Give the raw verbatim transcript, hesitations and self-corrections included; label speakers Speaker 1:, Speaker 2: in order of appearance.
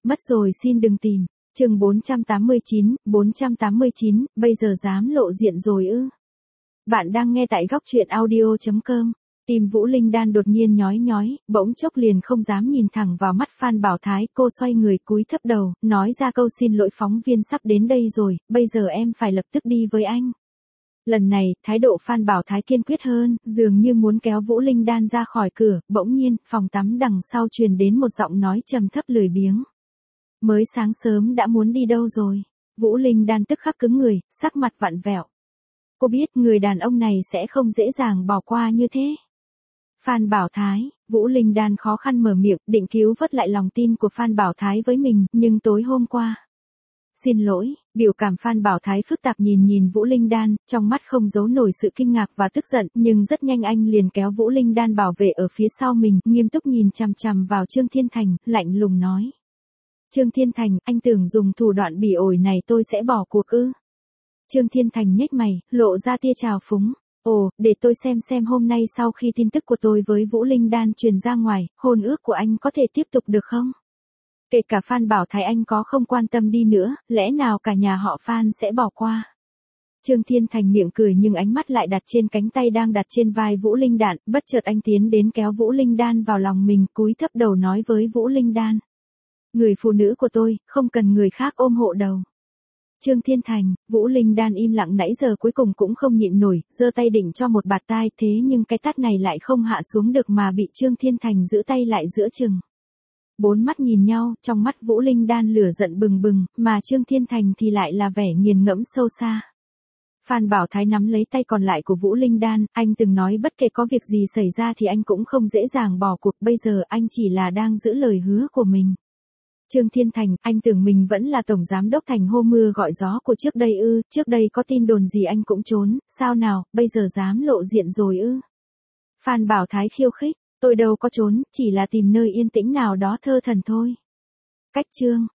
Speaker 1: Mất rồi xin đừng tìm. Chương bốn trăm tám mươi chín, bốn trăm tám mươi chín, bây giờ dám lộ diện rồi ư? Bạn đang nghe tại góc truyện audio chấm com. Tim Vũ Linh Đan đột nhiên nhói nhói, bỗng chốc liền không dám nhìn thẳng vào mắt Phan Bảo Thái, cô xoay người cúi thấp đầu, nói ra câu xin lỗi phóng viên sắp đến đây rồi, bây giờ em phải lập tức đi với anh. Lần này, thái độ Phan Bảo Thái kiên quyết hơn, dường như muốn kéo Vũ Linh Đan ra khỏi cửa, bỗng nhiên, phòng tắm đằng sau truyền đến một giọng nói trầm thấp lười biếng. Mới sáng sớm đã muốn đi đâu rồi? Vũ Linh Đan tức khắc cứng người, sắc mặt vặn vẹo. Cô biết người đàn ông này sẽ không dễ dàng bỏ qua như thế. Phan Bảo Thái, Vũ Linh Đan khó khăn mở miệng, định cứu vớt lại lòng tin của Phan Bảo Thái với mình, nhưng tối hôm qua. Xin lỗi, biểu cảm Phan Bảo Thái phức tạp nhìn nhìn Vũ Linh Đan, trong mắt không giấu nổi sự kinh ngạc và tức giận, nhưng rất nhanh anh liền kéo Vũ Linh Đan bảo vệ ở phía sau mình, nghiêm túc nhìn chằm chằm vào Trương Thiên Thành, lạnh lùng nói. Trương Thiên Thành, anh tưởng dùng thủ đoạn bỉ ổi này tôi sẽ bỏ cuộc ư? Trương Thiên Thành nhếch mày, lộ ra tia trào phúng. Ồ, để tôi xem xem hôm nay sau khi tin tức của tôi với Vũ Linh Đan truyền ra ngoài, hôn ước của anh có thể tiếp tục được không? Kể cả Phan Bảo Thái anh có không quan tâm đi nữa, lẽ nào cả nhà họ Phan sẽ bỏ qua? Trương Thiên Thành miệng cười nhưng ánh mắt lại đặt trên cánh tay đang đặt trên vai Vũ Linh Đan, bất chợt anh tiến đến kéo Vũ Linh Đan vào lòng mình, cúi thấp đầu nói với Vũ Linh Đan. Người phụ nữ của tôi, không cần người khác ôm hộ đầu. Trương Thiên Thành, Vũ Linh Đan im lặng nãy giờ cuối cùng cũng không nhịn nổi, giơ tay định cho một bạt tai, thế nhưng cái tát này lại không hạ xuống được mà bị Trương Thiên Thành giữ tay lại giữa chừng. Bốn mắt nhìn nhau, trong mắt Vũ Linh Đan lửa giận bừng bừng, mà Trương Thiên Thành thì lại là vẻ nghiền ngẫm sâu xa. Phan Bảo Thái nắm lấy tay còn lại của Vũ Linh Đan, anh từng nói bất kể có việc gì xảy ra thì anh cũng không dễ dàng bỏ cuộc, bây giờ anh chỉ là đang giữ lời hứa của mình. Trương Thiên Thành, anh tưởng mình vẫn là tổng giám đốc thành hô mưa gọi gió của trước đây ư, trước đây có tin đồn gì anh cũng trốn, sao nào, bây giờ dám lộ diện rồi ư? Phan Bảo Thái khiêu khích, tôi đâu có trốn, chỉ là tìm nơi yên tĩnh nào đó thơ thần thôi. Cách chương.